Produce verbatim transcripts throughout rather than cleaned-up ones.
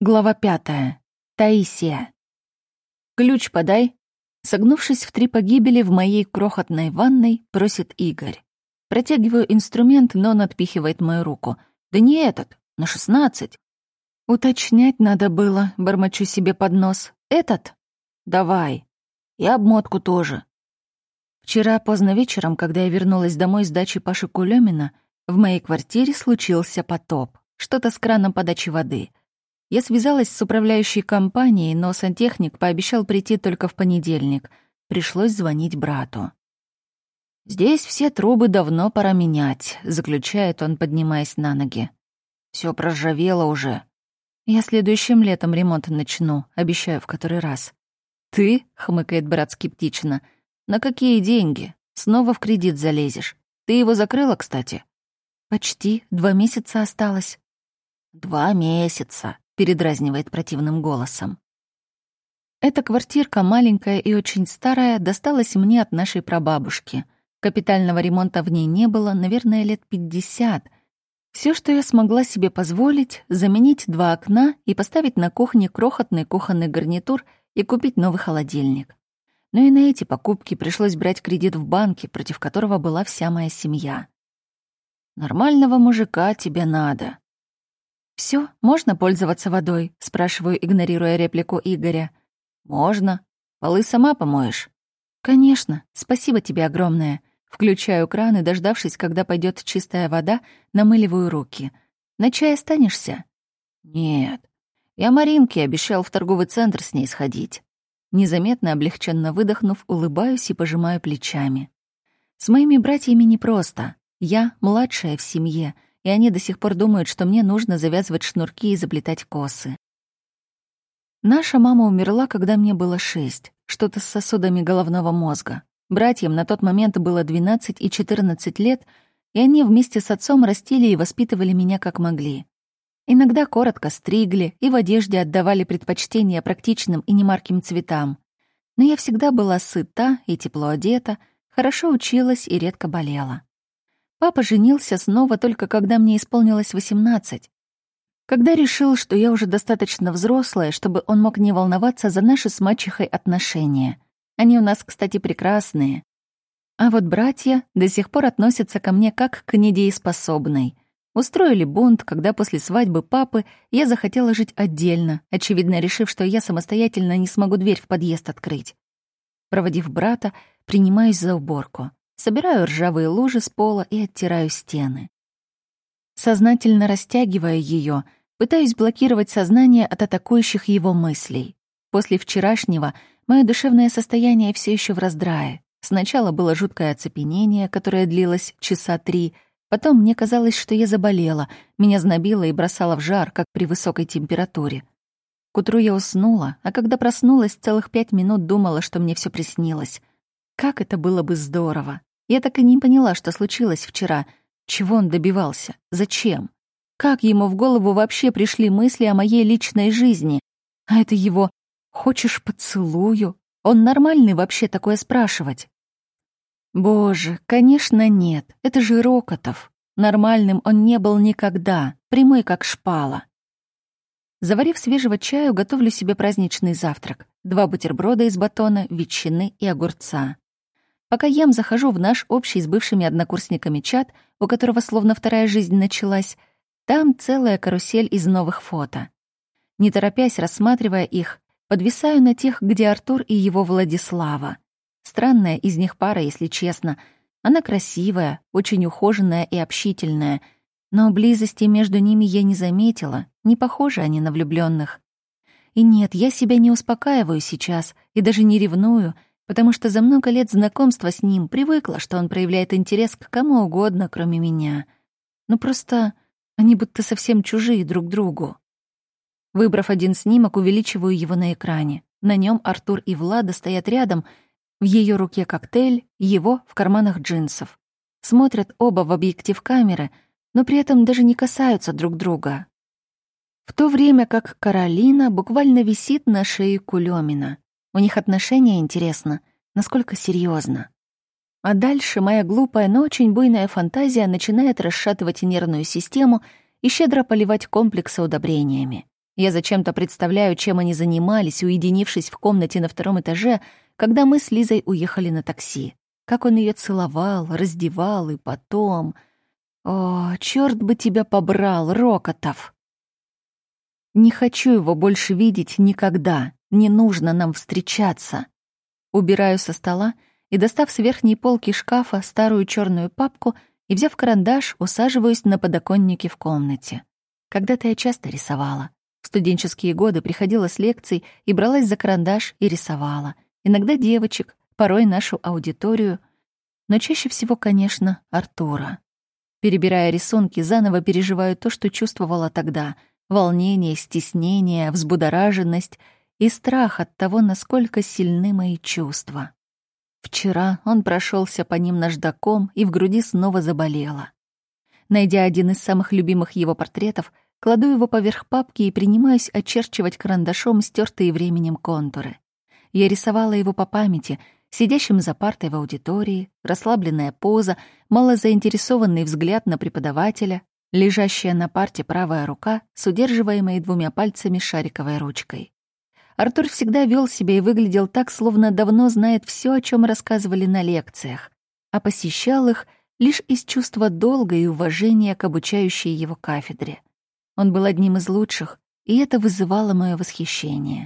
Глава пятая. Таисия. «Ключ подай». Согнувшись в три погибели в моей крохотной ванной, просит Игорь. Протягиваю инструмент, но он отпихивает мою руку. «Да не этот, на шестнадцать». «Уточнять надо было», — бормочу себе под нос. «Этот?» «Давай. И обмотку тоже». Вчера поздно вечером, когда я вернулась домой с дачи Паши Кулёмина, в моей квартире случился потоп. Что-то с краном подачи воды. Я связалась с управляющей компанией, но сантехник пообещал прийти только в понедельник. Пришлось звонить брату. «Здесь все трубы давно пора менять», — заключает он, поднимаясь на ноги. «Всё проржавело уже. Я следующим летом ремонт начну, обещаю в который раз». «Ты?» — хмыкает брат скептично. «На какие деньги? Снова в кредит залезешь. Ты его закрыла, кстати?» «Почти. Два месяца осталось». «Два месяца», — передразнивает противным голосом. Эта квартирка, маленькая и очень старая, досталась мне от нашей прабабушки. Капитального ремонта в ней не было, наверное, лет пятьдесят. Все, что я смогла себе позволить, заменить два окна и поставить на кухне крохотный кухонный гарнитур и купить новый холодильник. Но и на эти покупки пришлось брать кредит в банке, против которого была вся моя семья. «Нормального мужика тебе надо». «Всё, можно пользоваться водой?» — спрашиваю, игнорируя реплику Игоря. «Можно. Полы сама помоешь?» «Конечно. Спасибо тебе огромное». Включаю кран и, дождавшись, когда пойдет чистая вода, намыливаю руки. «На чай останешься?» «Нет. Я Маринке обещал в торговый центр с ней сходить». Незаметно, облегченно выдохнув, улыбаюсь и пожимаю плечами. С моими братьями непросто. Я младшая в семье, и они до сих пор думают, что мне нужно завязывать шнурки и заплетать косы. Наша мама умерла, когда мне было шесть, что-то с сосудами головного мозга. Братьям на тот момент было двенадцать и четырнадцать лет, и они вместе с отцом растили и воспитывали меня как могли. Иногда коротко стригли и в одежде отдавали предпочтение практичным и немарким цветам. Но я всегда была сыта и тепло одета, хорошо училась и редко болела. Папа женился снова только когда мне исполнилось восемнадцать. Когда решил, что я уже достаточно взрослая, чтобы он мог не волноваться за наши с мачехой отношения. Они у нас, кстати, прекрасные. А вот братья до сих пор относятся ко мне как к недееспособной. Устроили бунт, когда после свадьбы папы я захотела жить отдельно, очевидно решив, что я самостоятельно не смогу дверь в подъезд открыть. Проводив брата, принимаюсь за уборку. Собираю ржавые лужи с пола и оттираю стены. Сознательно растягивая ее, пытаюсь блокировать сознание от атакующих его мыслей. После вчерашнего мое душевное состояние все еще в раздрае. Сначала было жуткое оцепенение, которое длилось часа три. Потом мне казалось, что я заболела, меня знобило и бросало в жар, как при высокой температуре. К утру я уснула, а когда проснулась, целых пять минут думала, что мне все приснилось. Как это было бы здорово! Я так и не поняла, что случилось вчера. Чего он добивался? Зачем? Как ему в голову вообще пришли мысли о моей личной жизни? А это его «хочешь поцелую»? Он нормальный вообще такое спрашивать? Боже, конечно, нет. Это же Рокотов. Нормальным он не был никогда, прямой как шпала. Заварив свежего чаю, готовлю себе праздничный завтрак. Два бутерброда из батона, ветчины и огурца. Пока ем, захожу в наш общий с бывшими однокурсниками чат, у которого словно вторая жизнь началась. Там целая карусель из новых фото. Не торопясь, рассматривая их, подвисаю на тех, где Артур и его Владислава. Странная из них пара, если честно. Она красивая, очень ухоженная и общительная, но близости между ними я не заметила, не похожи они на влюбленных. И нет, я себя не успокаиваю сейчас и даже не ревную, потому что за много лет знакомства с ним привыкла, что он проявляет интерес к кому угодно, кроме меня. Ну просто они будто совсем чужие друг другу. Выбрав один снимок, увеличиваю его на экране. На нем Артур и Влада стоят рядом, в ее руке коктейль, его в карманах джинсов. Смотрят оба в объектив камеры, но при этом даже не касаются друг друга. В то время как Каролина буквально висит на шее Кулёмина. У них отношения, интересно, насколько серьезно. А дальше моя глупая, но очень буйная фантазия начинает расшатывать нервную систему и щедро поливать комплексы удобрениями. Я зачем-то представляю, чем они занимались, уединившись в комнате на втором этаже, когда мы с Лизой уехали на такси. Как он ее целовал, раздевал и потом... О, черт бы тебя побрал, Рокотов! Не хочу его больше видеть никогда. Не нужно нам встречаться. Убираю со стола и, достав с верхней полки шкафа старую черную папку и, взяв карандаш, усаживаюсь на подоконнике в комнате. Когда-то я часто рисовала. В студенческие годы приходила с лекций и бралась за карандаш и рисовала. Иногда девочек, порой нашу аудиторию, но чаще всего, конечно, Артура. Перебирая рисунки, заново переживаю то, что чувствовала тогда — волнение, стеснение, взбудораженность и страх от того, насколько сильны мои чувства. Вчера он прошелся по ним наждаком, и в груди снова заболело. Найдя один из самых любимых его портретов, кладу его поверх папки и принимаюсь очерчивать карандашом стертые временем контуры. Я рисовала его по памяти, сидящим за партой в аудитории, расслабленная поза, малозаинтересованный взгляд на преподавателя, лежащая на парте правая рука с удерживаемой двумя пальцами шариковой ручкой. Артур всегда вел себя и выглядел так, словно давно знает все, о чем рассказывали на лекциях, а посещал их лишь из чувства долга и уважения к обучающей его кафедре. Он был одним из лучших, и это вызывало мое восхищение.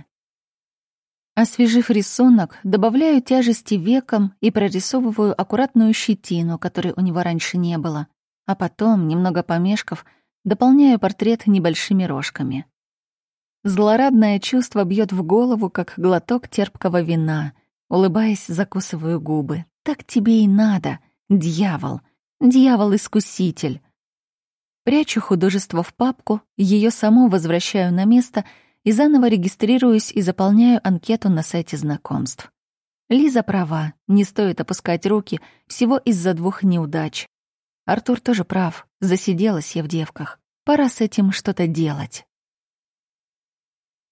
Освежив рисунок, добавляю тяжести векам и прорисовываю аккуратную щетину, которой у него раньше не было, а потом, немного помешков, дополняю портрет небольшими рожками. Злорадное чувство бьет в голову, как глоток терпкого вина. Улыбаясь, закусываю губы. Так тебе и надо, дьявол, дьявол-искуситель. Прячу художество в папку, ее саму возвращаю на место и заново регистрируюсь и заполняю анкету на сайте знакомств. Лиза права, не стоит опускать руки всего из-за двух неудач. Артур тоже прав, засиделась я в девках. Пора с этим что-то делать.